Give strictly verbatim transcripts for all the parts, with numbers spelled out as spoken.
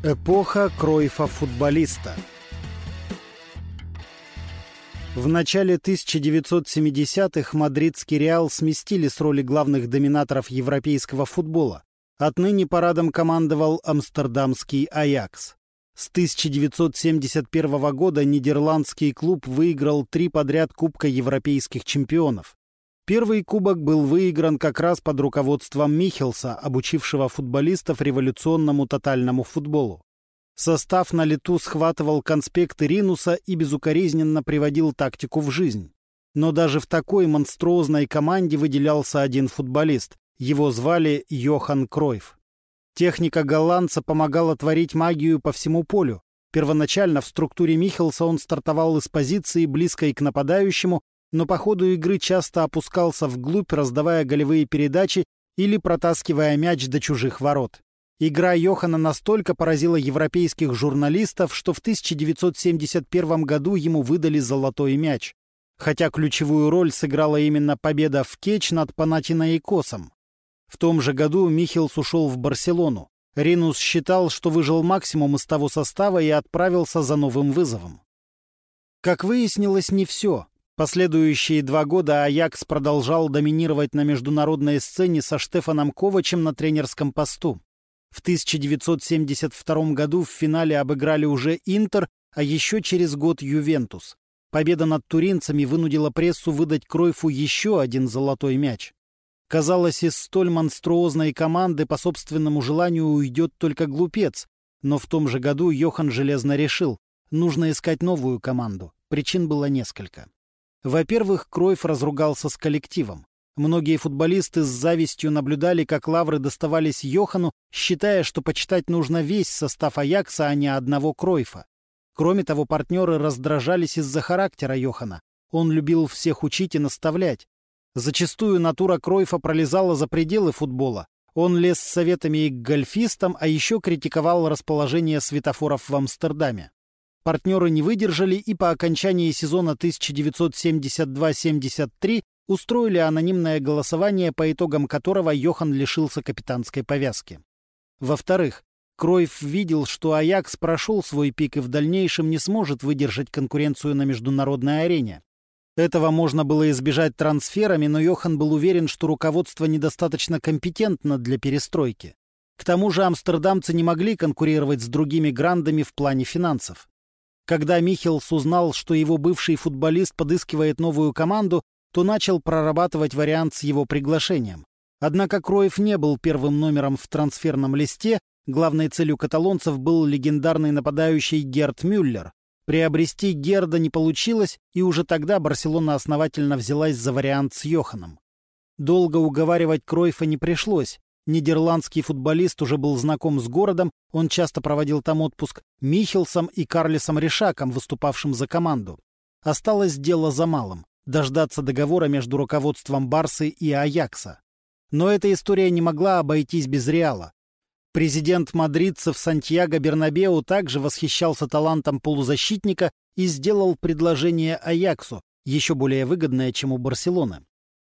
Эпоха Кройфа-футболиста. В начале тысяча девятьсот семидесятых мадридский Реал сместили с роли главных доминаторов европейского футбола. Отныне парадом командовал амстердамский Аякс. С тысяча девятьсот семьдесят первого года нидерландский клуб выиграл три подряд Кубка европейских чемпионов. Первый кубок был выигран как раз под руководством Михелса, обучившего футболистов революционному тотальному футболу. Состав на лету схватывал конспекты Ринуса и безукоризненно приводил тактику в жизнь. Но даже в такой монструозной команде выделялся один футболист. Его звали Йохан Кройф. Техника голландца помогала творить магию по всему полю. Первоначально в структуре Михелса он стартовал из позиции, близкой к нападающему, но по ходу игры часто опускался вглубь, раздавая голевые передачи или протаскивая мяч до чужих ворот. Игра Йохана настолько поразила европейских журналистов, что в тысяча девятьсот семьдесят первом году ему выдали золотой мяч. Хотя ключевую роль сыграла именно победа в Кеч над Панатинаикосом. В том же году Михелс ушел в Барселону. Ринус считал, что выжил максимум из того состава и отправился за новым вызовом. Как выяснилось, не все. Последующие два года Аякс продолжал доминировать на международной сцене со Штефаном Ковачем на тренерском посту. В тысяча девятьсот семьдесят втором году в финале обыграли уже Интер, а еще через год Ювентус. Победа над туринцами вынудила прессу выдать Кройфу еще один золотой мяч. Казалось, из столь монструозной команды по собственному желанию уйдет только глупец, но в том же году Йохан железно решил – нужно искать новую команду. Причин было несколько. Во-первых, Кройф разругался с коллективом. Многие футболисты с завистью наблюдали, как лавры доставались Йохану, считая, что почитать нужно весь состав Аякса, а не одного Кройфа. Кроме того, партнеры раздражались из-за характера Йохана. Он любил всех учить и наставлять. Зачастую натура Кройфа пролезала за пределы футбола. Он лез с советами и к гольфистам, а еще критиковал расположение светофоров в Амстердаме. Партнеры не выдержали и по окончании сезона тысяча девятьсот семьдесят два семьдесят три устроили анонимное голосование, по итогам которого Йохан лишился капитанской повязки. Во-вторых, Кройф видел, что Аякс прошел свой пик и в дальнейшем не сможет выдержать конкуренцию на международной арене. Этого можно было избежать трансферами, но Йохан был уверен, что руководство недостаточно компетентно для перестройки. К тому же амстердамцы не могли конкурировать с другими грандами в плане финансов. Когда Михелс узнал, что его бывший футболист подыскивает новую команду, то начал прорабатывать вариант с его приглашением. Однако Кройф не был первым номером в трансферном листе, главной целью каталонцев был легендарный нападающий Герд Мюллер. Приобрести Герда не получилось, и уже тогда Барселона основательно взялась за вариант с Йоханом. Долго уговаривать Кройфа не пришлось. Нидерландский футболист уже был знаком с городом, он часто проводил там отпуск Михелсом и Карлесом Ришаком, выступавшим за команду. Осталось дело за малым – дождаться договора между руководством Барсы и Аякса. Но эта история не могла обойтись без Реала. Президент мадридцев Сантьяго Бернабеу также восхищался талантом полузащитника и сделал предложение Аяксу, еще более выгодное, чем у Барселоны.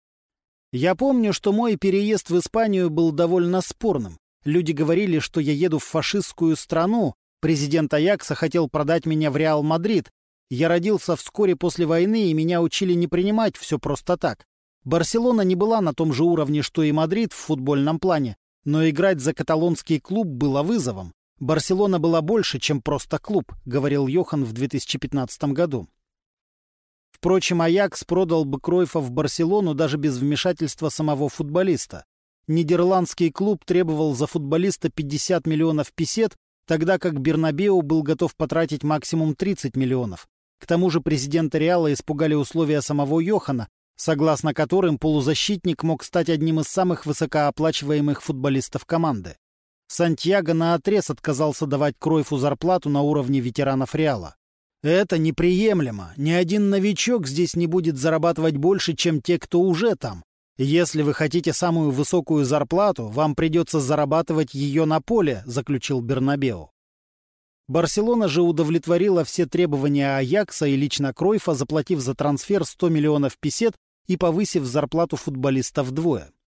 Я помню, что мой переезд в Испанию был довольно спорным. Люди говорили, что я еду в фашистскую страну. Президент Аякса хотел продать меня в Реал Мадрид. Я родился вскоре после войны, и меня учили не принимать все просто так. Барселона не была на том же уровне, что и Мадрид в футбольном плане, но играть за каталонский клуб было вызовом. Барселона была больше, чем просто клуб, говорил Йохан в две тысячи пятнадцатом году. Впрочем, Аякс продал бы Кройфа в Барселону даже без вмешательства самого футболиста. Нидерландский клуб требовал за футболиста пятьдесят миллионов песет, тогда как Бернабеу был готов потратить максимум тридцать миллионов. К тому же президента Реала испугали условия самого Йохана, согласно которым полузащитник мог стать одним из самых высокооплачиваемых футболистов команды. Сантьяго наотрез отказался давать Кройфу зарплату на уровне ветеранов Реала. «Это неприемлемо. Ни один новичок здесь не будет зарабатывать больше, чем те, кто уже там. Если вы хотите самую высокую зарплату, вам придется зарабатывать ее на поле», — заключил Бернабеу. Барселона же удовлетворила все требования Аякса и лично Кройфа, заплатив за трансфер сто миллионов песет и повысив зарплату футболиста вдвое.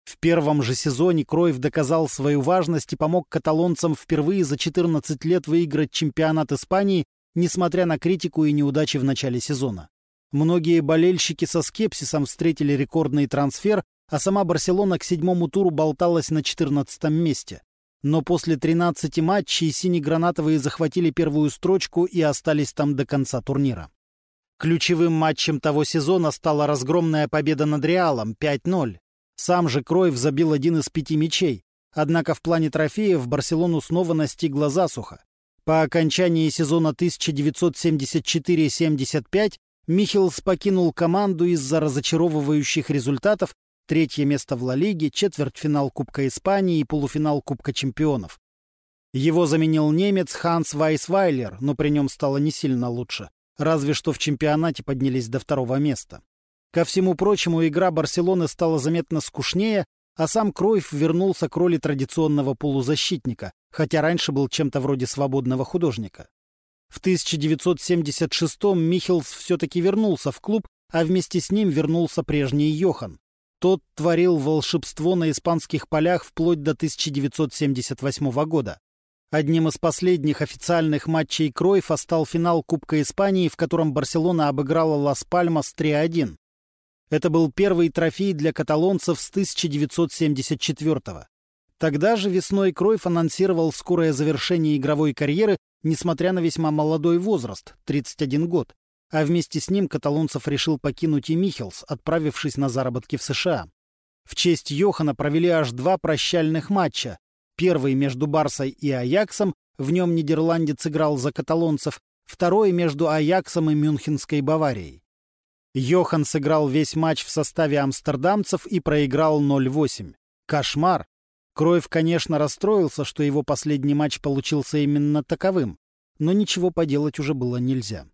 В первом же сезоне Кройф доказал свою важность и помог каталонцам впервые за четырнадцать лет выиграть чемпионат Испании, несмотря на критику и неудачи в начале сезона. Многие болельщики со скепсисом встретили рекордный трансфер, а сама Барселона к седьмому туру болталась на четырнадцатом месте. Но после тринадцати матчей синегранатовые захватили первую строчку и остались там до конца турнира. Ключевым матчем того сезона стала разгромная победа над Реалом пять ноль. Сам же Кройф забил один из пяти мячей. Однако в плане трофеев Барселону снова настигла засуха. По окончании сезона тысяча девятьсот семьдесят четыре семьдесят пять Михелс покинул команду из-за разочаровывающих результатов: третье место в Ла Лиге, четвертьфинал Кубка Испании и полуфинал Кубка Чемпионов. Его заменил немец Ханс Вайсвайлер, но при нем стало не сильно лучше. Разве что в чемпионате поднялись до второго места. Ко всему прочему, игра Барселоны стала заметно скучнее, а сам Кройф вернулся к роли традиционного полузащитника, хотя раньше был чем-то вроде свободного художника. В тысяча девятьсот семьдесят шестом Михелс все-таки вернулся в клуб, а вместе с ним вернулся прежний Йохан. Тот творил волшебство на испанских полях вплоть до тысяча девятьсот семьдесят восьмого года. Одним из последних официальных матчей Кройфа стал финал Кубка Испании, в котором Барселона обыграла Лас-Пальмас три один. Это был первый трофей для каталонцев с тысяча девятьсот семьдесят четвёртого. Тогда же весной Кройф анонсировал скорое завершение игровой карьеры, несмотря на весьма молодой возраст — тридцать один год. А вместе с ним каталонцев решил покинуть и Михелс, отправившись на заработки в США. В честь Йохана провели аж два прощальных матча. Первый между Барсой и Аяксом, в нем нидерландец играл за каталонцев, второй между Аяксом и Мюнхенской Баварией. Йохан сыграл весь матч в составе амстердамцев и проиграл ноль восемь. Кошмар! Кройф, конечно, расстроился, что его последний матч получился именно таковым, но ничего поделать уже было нельзя.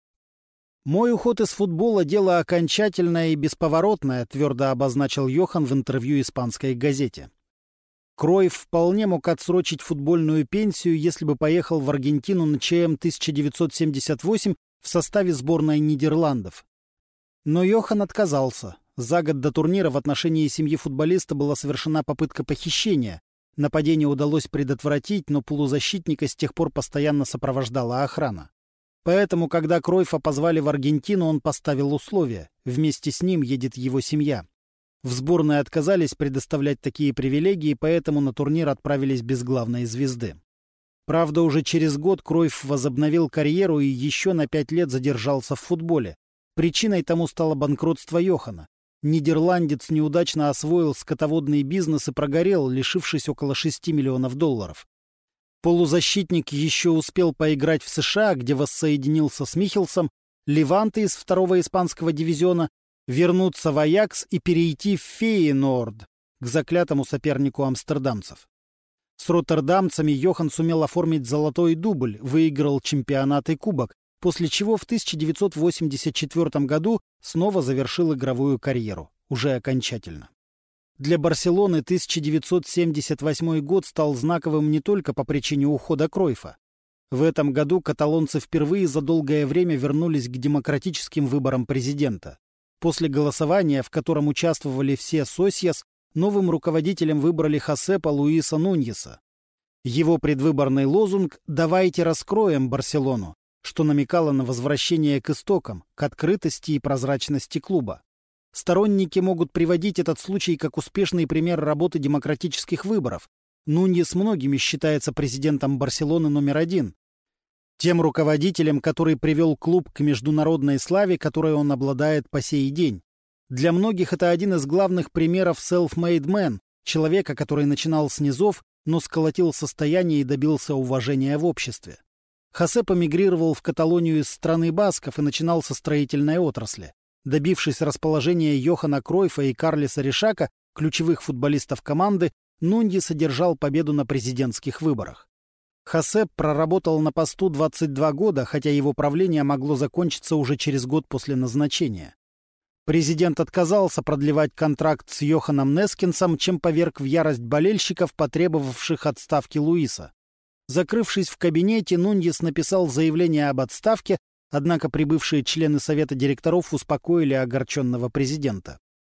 «Мой уход из футбола — дело окончательное и бесповоротное», твердо обозначил Йохан в интервью испанской газете. Кройф вполне мог отсрочить футбольную пенсию, если бы поехал в Аргентину на ЧМ тысяча девятьсот семьдесят восемь в составе сборной Нидерландов. Но Йохан отказался. За год до турнира в отношении семьи футболиста была совершена попытка похищения. Нападение удалось предотвратить, но полузащитника с тех пор постоянно сопровождала охрана. Поэтому, когда Кройфа позвали в Аргентину, он поставил условия. Вместе с ним едет его семья. В сборной отказались предоставлять такие привилегии, поэтому на турнир отправились без главной звезды. Правда, уже через год Кройф возобновил карьеру и еще на пять лет задержался в футболе. Причиной тому стало банкротство Йохана. Нидерландец неудачно освоил скотоводный бизнес и прогорел, лишившись около шести миллионов долларов. Полузащитник еще успел поиграть в США, где воссоединился с Михелсом, Леванте из второго испанского дивизиона, вернуться в Аякс и перейти в Фейенорд, к заклятому сопернику амстердамцев. С роттердамцами Йохан сумел оформить золотой дубль, выиграл чемпионат и кубок, после чего в тысяча девятьсот восемьдесят четвёртом году снова завершил игровую карьеру, уже окончательно. Для Барселоны тысяча девятьсот семьдесят восьмой год стал знаковым не только по причине ухода Кройфа. В этом году каталонцы впервые за долгое время вернулись к демократическим выборам президента. После голосования, в котором участвовали все сосьяс, новым руководителем выбрали Хосепа Луиса Нуньеса. Его предвыборный лозунг «Давайте раскроем Барселону», что намекало на возвращение к истокам, к открытости и прозрачности клуба. Сторонники могут приводить этот случай как успешный пример работы демократических выборов. Нуньес многими считается президентом Барселоны номер один. Тем руководителем, который привел клуб к международной славе, которой он обладает по сей день. Для многих это один из главных примеров self-made man, человека, который начинал с низов, но сколотил состояние и добился уважения в обществе. Хосеп эмигрировал в Каталонию из страны басков и начинал со строительной отрасли. Добившись расположения Йохана Кройфа и Карлеса Ришака, ключевых футболистов команды, Нуньес одержал победу на президентских выборах. Хосеп проработал на посту двадцать два года, хотя его правление могло закончиться уже через год после назначения. Президент отказался продлевать контракт с Йоханом Нескинсом, чем поверг в ярость болельщиков, потребовавших отставки Луиса. Закрывшись в кабинете, Нуньес написал заявление об отставке, однако прибывшие члены совета директоров успокоили огорченного президента.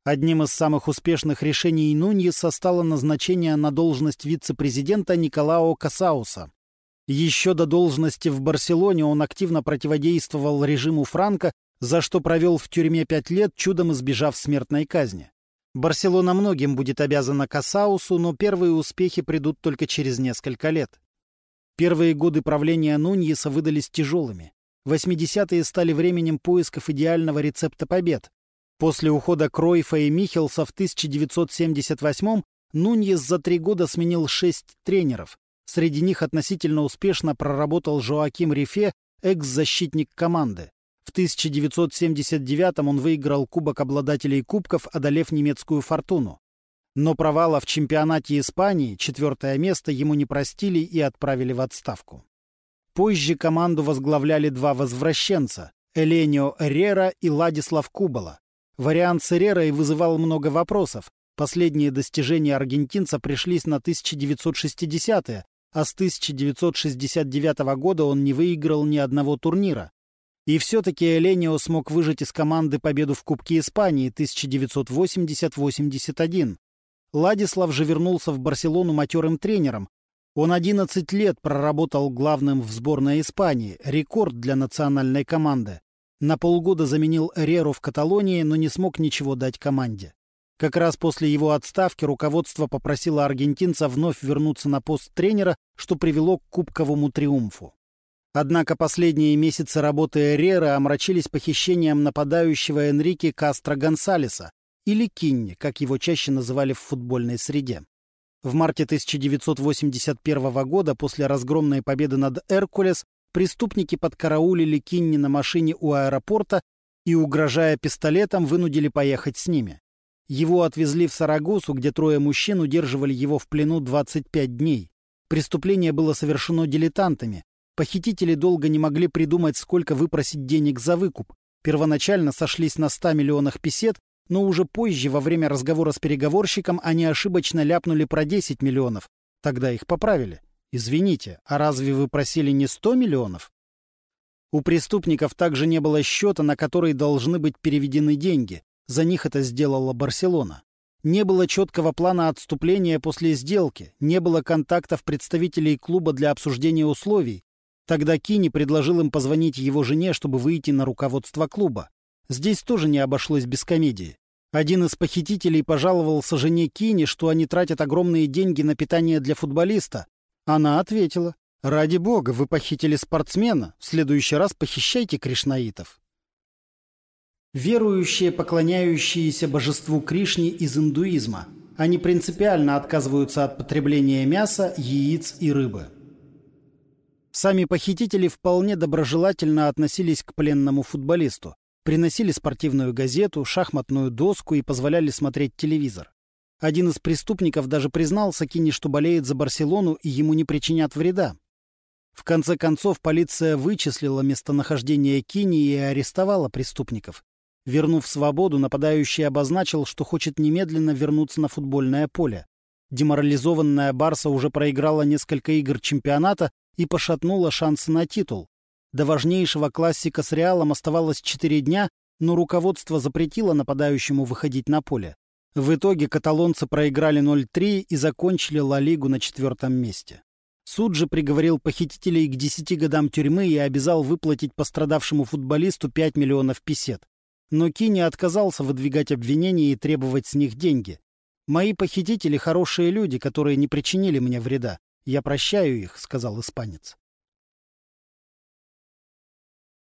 Одним из самых успешных решений Нуньеса стало назначение на должность вице-президента Николао Касауса. Еще до должности в Барселоне он активно противодействовал режиму Франко, за что провел в тюрьме пять лет, чудом избежав смертной казни. Барселона многим будет обязана Касаусу, но первые успехи придут только через несколько лет. Первые годы правления Нуньеса выдались тяжелыми. восьмидесятые стали временем поисков идеального рецепта побед. После ухода Кройфа и Михелса в тысяча девятьсот семьдесят восьмом Нуньес за три года сменил шесть тренеров. Среди них относительно успешно проработал Жоаким Рифе, экс-защитник команды. В тысяча девятьсот семьдесят девятом он выиграл Кубок обладателей кубков, одолев немецкую «Фортуну». Но провала в чемпионате Испании, четвертое место, ему не простили и отправили в отставку. Позже команду возглавляли два возвращенца – Эленио Эррера и Ладислав Кубала. Вариант с Эррерой вызывал много вопросов. Последние достижения аргентинца пришлись на тысяча девятьсот шестидесятые, а с тысяча девятьсот шестьдесят девятого года он не выиграл ни одного турнира. И все-таки Эленио смог выжать из команды победу в Кубке Испании тысяча девятьсот восемьдесят — восемьдесят один. Ладислав же вернулся в Барселону матерым тренером. Он одиннадцать лет проработал главным в сборной Испании, рекорд для национальной команды. На полгода заменил Эрреру в Каталонии, но не смог ничего дать команде. Как раз после его отставки руководство попросило аргентинца вновь вернуться на пост тренера, что привело к кубковому триумфу. Однако последние месяцы работы Эрреры омрачились похищением нападающего Энрике Кастро Гонсалеса, или Кинни, как его чаще называли в футбольной среде. В марте тысяча девятьсот восемьдесят первого года, после разгромной победы над «Эркулес», преступники подкараулили Кинни на машине у аэропорта и, угрожая пистолетом, вынудили поехать с ними. Его отвезли в Сарагосу, где трое мужчин удерживали его в плену двадцать пять дней. Преступление было совершено дилетантами. Похитители долго не могли придумать, сколько выпросить денег за выкуп. Первоначально сошлись на ста миллионах песет, но уже позже, во время разговора с переговорщиком, они ошибочно ляпнули про десять миллионов. Тогда их поправили. Извините, а разве вы просили не сто миллионов? У преступников также не было счета, на который должны быть переведены деньги. За них это сделала Барселона. Не было четкого плана отступления после сделки, не было контактов представителей клуба для обсуждения условий. Тогда Кинни предложил им позвонить его жене, чтобы выйти на руководство клуба. Здесь тоже не обошлось без комедии. Один из похитителей пожаловался жене Кинни, что они тратят огромные деньги на питание для футболиста. Она ответила: «Ради бога, вы похитили спортсмена, в следующий раз похищайте кришнаитов». Верующие, поклоняющиеся божеству Кришне из индуизма. Они принципиально отказываются от потребления мяса, яиц и рыбы. Сами похитители вполне доброжелательно относились к пленному футболисту. Приносили спортивную газету, шахматную доску и позволяли смотреть телевизор. Один из преступников даже признался Кинни, что болеет за Барселону и ему не причинят вреда. В конце концов, полиция вычислила местонахождение Кинни и арестовала преступников. Вернув свободу, нападающий обозначил, что хочет немедленно вернуться на футбольное поле. Деморализованная Барса уже проиграла несколько игр чемпионата и пошатнула шансы на титул. До важнейшего классика с Реалом оставалось четыре дня, но руководство запретило нападающему выходить на поле. В итоге каталонцы проиграли ноль три и закончили Ла Лигу на четвертом месте. Суд же приговорил похитителей к десяти годам тюрьмы и обязал выплатить пострадавшему футболисту пять миллионов песет. Но Кинни отказался выдвигать обвинения и требовать с них деньги. «Мои похитители — хорошие люди, которые не причинили мне вреда. Я прощаю их», — сказал испанец.